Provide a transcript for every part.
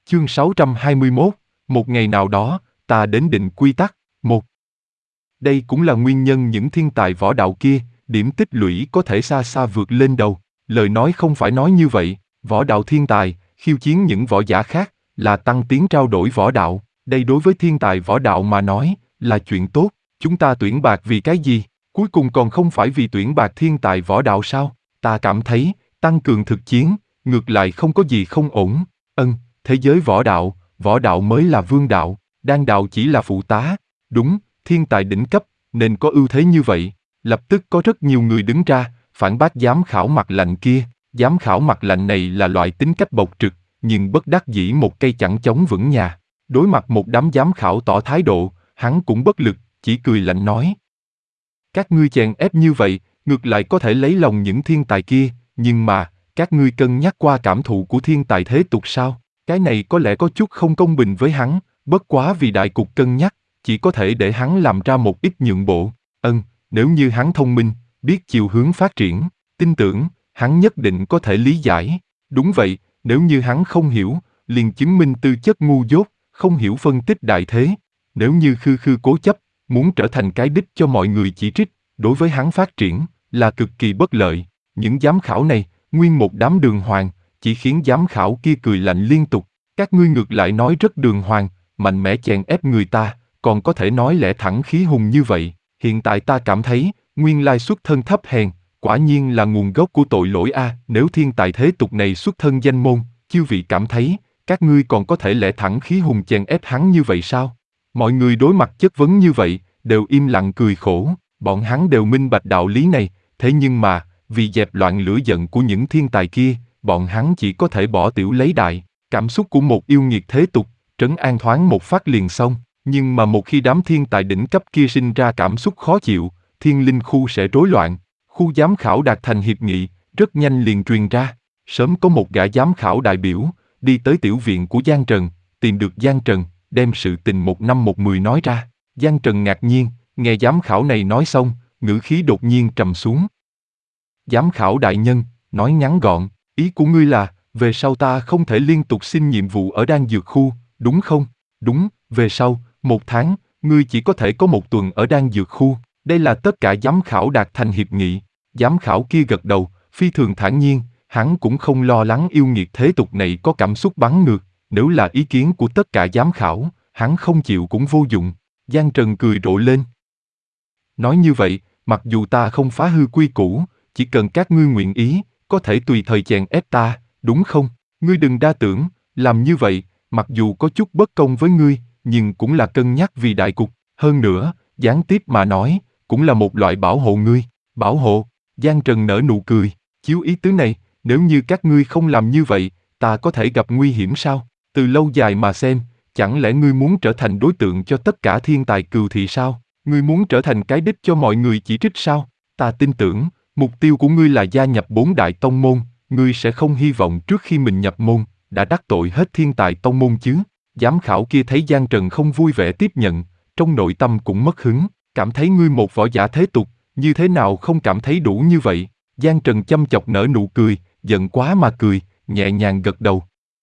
Chương 621, một ngày nào đó, ta đến định quy tắc. 1. Đây cũng là nguyên nhân những thiên tài võ đạo kia, điểm tích lũy có thể xa xa vượt lên đầu. Lời nói không phải nói như vậy, võ đạo thiên tài, khiêu chiến những võ giả khác, là tăng tiến trao đổi võ đạo. Đây đối với thiên tài võ đạo mà nói, là chuyện tốt. Chúng ta tuyển bạc vì cái gì? Cuối cùng còn không phải vì tuyển bạc thiên tài võ đạo sao? Ta cảm thấy, tăng cường thực chiến, ngược lại không có gì không ổn. Thế giới võ đạo mới là vương đạo, đan đạo chỉ là phụ tá. Đúng, thiên tài đỉnh cấp, nên có ưu thế như vậy. Lập tức có rất nhiều người đứng ra, phản bác giám khảo mặt lạnh kia. Giám khảo mặt lạnh này là loại tính cách bộc trực, nhưng bất đắc dĩ một cây chẳng chống vững nhà. Đối mặt một đám giám khảo tỏ thái độ, hắn cũng bất lực, chỉ cười lạnh nói. Các ngươi chèn ép như vậy, ngược lại có thể lấy lòng những thiên tài kia, nhưng mà, các ngươi cân nhắc qua cảm thụ của thiên tài thế tục sao? Cái này có lẽ có chút không công bình với hắn, bất quá vì đại cục cân nhắc, chỉ có thể để hắn làm ra một ít nhượng bộ. Nếu như hắn thông minh, biết chiều hướng phát triển, tin tưởng, hắn nhất định có thể lý giải. Đúng vậy, nếu như hắn không hiểu, liền chứng minh tư chất ngu dốt, không hiểu phân tích đại thế. Nếu như khư khư cố chấp, muốn trở thành cái đích cho mọi người chỉ trích, đối với hắn phát triển, là cực kỳ bất lợi. Những giám khảo này, nguyên một đám đường hoàng, chỉ khiến giám khảo kia cười lạnh liên tục. Các ngươi ngược lại nói rất đường hoàng, mạnh mẽ chèn ép người ta, còn có thể nói lẽ thẳng khí hùng như vậy. Hiện tại ta cảm thấy, nguyên lai xuất thân thấp hèn, quả nhiên là nguồn gốc của tội lỗi a. Nếu thiên tài thế tục này xuất thân danh môn, chư vị cảm thấy, các ngươi còn có thể lẽ thẳng khí hùng chèn ép hắn như vậy sao? Mọi người đối mặt chất vấn như vậy, đều im lặng cười khổ. Bọn hắn đều minh bạch đạo lý này, thế nhưng mà, vì dẹp loạn lửa giận của những thiên tài kia, bọn hắn chỉ có thể bỏ tiểu lấy đại. Cảm xúc của một yêu nghiệt thế tục, trấn an thoáng một phát liền xong. Nhưng mà một khi đám thiên tài đỉnh cấp kia sinh ra cảm xúc khó chịu, thiên linh khu sẽ rối loạn. Khu giám khảo đạt thành hiệp nghị, rất nhanh liền truyền ra. Sớm có một gã giám khảo đại biểu, đi tới tiểu viện của Giang Trần, tìm được Giang Trần, đem sự tình 1/10 nói ra. Giang Trần ngạc nhiên, nghe giám khảo này nói xong, ngữ khí đột nhiên trầm xuống. Giám khảo đại nhân, nói ngắn gọn, ý của ngươi là, về sau ta không thể liên tục xin nhiệm vụ ở đan dược khu, đúng không? Đúng, về sau, 1 tháng, ngươi chỉ có thể có 1 tuần ở đan dược khu. Đây là tất cả giám khảo đạt thành hiệp nghị. Giám khảo kia gật đầu, phi thường thản nhiên, hắn cũng không lo lắng yêu nghiệt thế tục này có cảm xúc bắn ngược. Nếu là ý kiến của tất cả giám khảo, hắn không chịu cũng vô dụng. Giang Trần cười rộ lên. Nói như vậy, mặc dù ta không phá hư quy củ, chỉ cần các ngươi nguyện ý, có thể tùy thời chèn ép ta, đúng không? Ngươi đừng đa tưởng, làm như vậy, mặc dù có chút bất công với ngươi, nhưng cũng là cân nhắc vì đại cục. Hơn nữa, gián tiếp mà nói, cũng là một loại bảo hộ ngươi. Bảo hộ? Giang Trần nở nụ cười, chiếu ý tứ này, nếu như các ngươi không làm như vậy, ta có thể gặp nguy hiểm sao? Từ lâu dài mà xem, chẳng lẽ ngươi muốn trở thành đối tượng cho tất cả thiên tài cừu thị sao? Ngươi muốn trở thành cái đích cho mọi người chỉ trích sao? Ta tin tưởng, mục tiêu của ngươi là gia nhập 4 đại tông môn, ngươi sẽ không hy vọng trước khi mình nhập môn, đã đắc tội hết thiên tài tông môn chứ? Giám khảo kia thấy Giang Trần không vui vẻ tiếp nhận, trong nội tâm cũng mất hứng, cảm thấy ngươi một võ giả thế tục, như thế nào không cảm thấy đủ như vậy? Giang Trần chăm chọc nở nụ cười, giận quá mà cười, nhẹ nhàng gật đầu.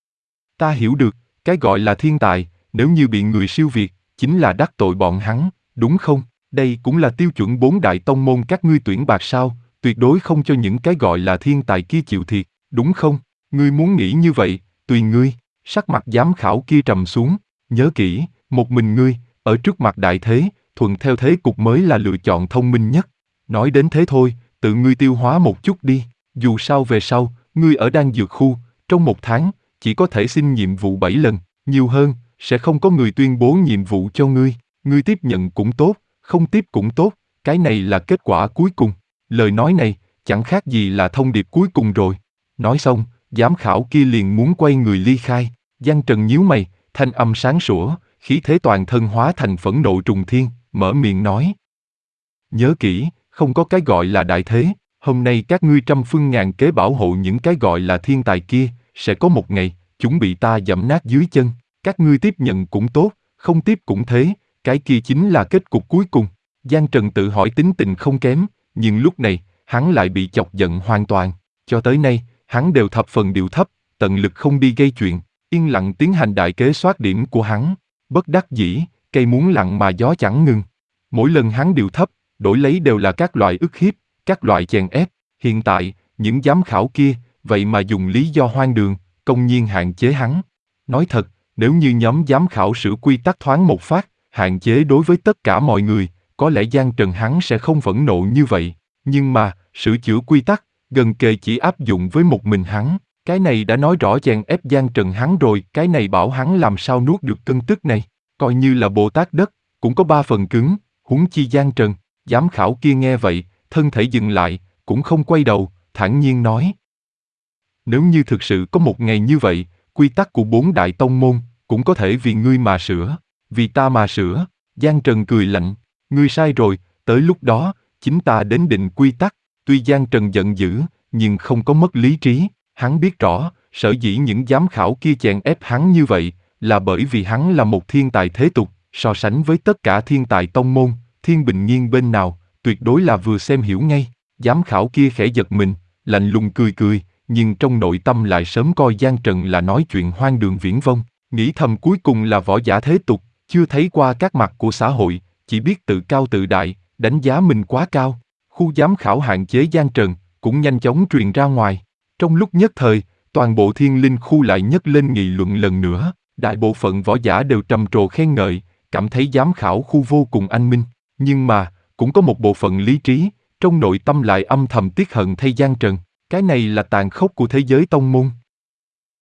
Ta hiểu được, cái gọi là thiên tài, nếu như bị người siêu việt, chính là đắc tội bọn hắn, đúng không? Đây cũng là tiêu chuẩn 4 đại tông môn các ngươi tuyển bạc sao, tuyệt đối không cho những cái gọi là thiên tài kia chịu thiệt, đúng không? Ngươi muốn nghĩ như vậy, tùy ngươi. Sắc mặt giám khảo kia trầm xuống, nhớ kỹ, một mình ngươi, ở trước mặt đại thế, thuận theo thế cục mới là lựa chọn thông minh nhất. Nói đến thế thôi, tự ngươi tiêu hóa một chút đi, dù sao về sau, ngươi ở đan dược khu, trong 1 tháng, chỉ có thể xin nhiệm vụ 7 lần, nhiều hơn, sẽ không có người tuyên bố nhiệm vụ cho ngươi. Ngươi tiếp nhận cũng tốt, không tiếp cũng tốt, cái này là kết quả cuối cùng. Lời nói này, chẳng khác gì là thông điệp cuối cùng rồi. Nói xong, giám khảo kia liền muốn quay người ly khai. Giang Trần nhíu mày, thanh âm sáng sủa, khí thế toàn thân hóa thành phẫn nộ trùng thiên, mở miệng nói. Nhớ kỹ, không có cái gọi là đại thế, hôm nay các ngươi trăm phương ngàn kế bảo hộ những cái gọi là thiên tài kia, sẽ có một ngày, chúng bị ta giẫm nát dưới chân. Các ngươi tiếp nhận cũng tốt, không tiếp cũng thế, cái kia chính là kết cục cuối cùng. Giang Trần tự hỏi tính tình không kém, nhưng lúc này, hắn lại bị chọc giận hoàn toàn. Cho tới nay, hắn đều thập phần điệu thấp, tận lực không đi gây chuyện. yên lặng tiến hành đại kế soát điểm của hắn. Bất đắc dĩ, cây muốn lặng mà gió chẳng ngừng. Mỗi lần hắn điệu thấp, đổi lấy đều là các loại ức hiếp, các loại chèn ép. Hiện tại, những giám khảo kia, vậy mà dùng lý do hoang đường, công nhiên hạn chế hắn. Nói thật, nếu như nhóm giám khảo sửa quy tắc thoáng một phát, hạn chế đối với tất cả mọi người, có lẽ Giang Trần hắn sẽ không phẫn nộ như vậy. Nhưng mà, sửa chữa quy tắc, gần kề chỉ áp dụng với một mình hắn. Cái này đã nói rõ chèn ép Giang Trần hắn rồi, cái này bảo hắn làm sao nuốt được cơn tức này. Coi như là Bồ Tát đất, cũng có 3 phần cứng, huống chi Giang Trần. Giám khảo kia nghe vậy, thân thể dừng lại, cũng không quay đầu, thản nhiên nói. Nếu như thực sự có một ngày như vậy, quy tắc của 4 đại tông môn, cũng có thể vì ngươi mà sửa, vì ta mà sửa. Giang Trần cười lạnh, ngươi sai rồi, tới lúc đó, chính ta đến định quy tắc. Tuy Giang Trần giận dữ, nhưng không có mất lý trí. Hắn biết rõ, sở dĩ những giám khảo kia chèn ép hắn như vậy, là bởi vì hắn là một thiên tài thế tục, so sánh với tất cả thiên tài tông môn, Thiên Bình Nghiên bên nào, tuyệt đối là vừa xem hiểu ngay. Giám khảo kia khẽ giật mình, lạnh lùng cười cười, nhưng trong nội tâm lại sớm coi Giang Trần là nói chuyện hoang đường viển vông, nghĩ thầm cuối cùng là võ giả thế tục, chưa thấy qua các mặt của xã hội, chỉ biết tự cao tự đại, đánh giá mình quá cao. Khu giám khảo hạn chế Giang Trần, cũng nhanh chóng truyền ra ngoài. Trong lúc nhất thời, toàn bộ Thiên Linh khu lại nhấc lên nghị luận lần nữa, đại bộ phận võ giả đều trầm trồ khen ngợi, cảm thấy giám khảo khu vô cùng anh minh. Nhưng mà, cũng có một bộ phận lý trí, trong nội tâm lại âm thầm tiếc hận thay Giang Trần. Cái này là tàn khốc của thế giới tông môn.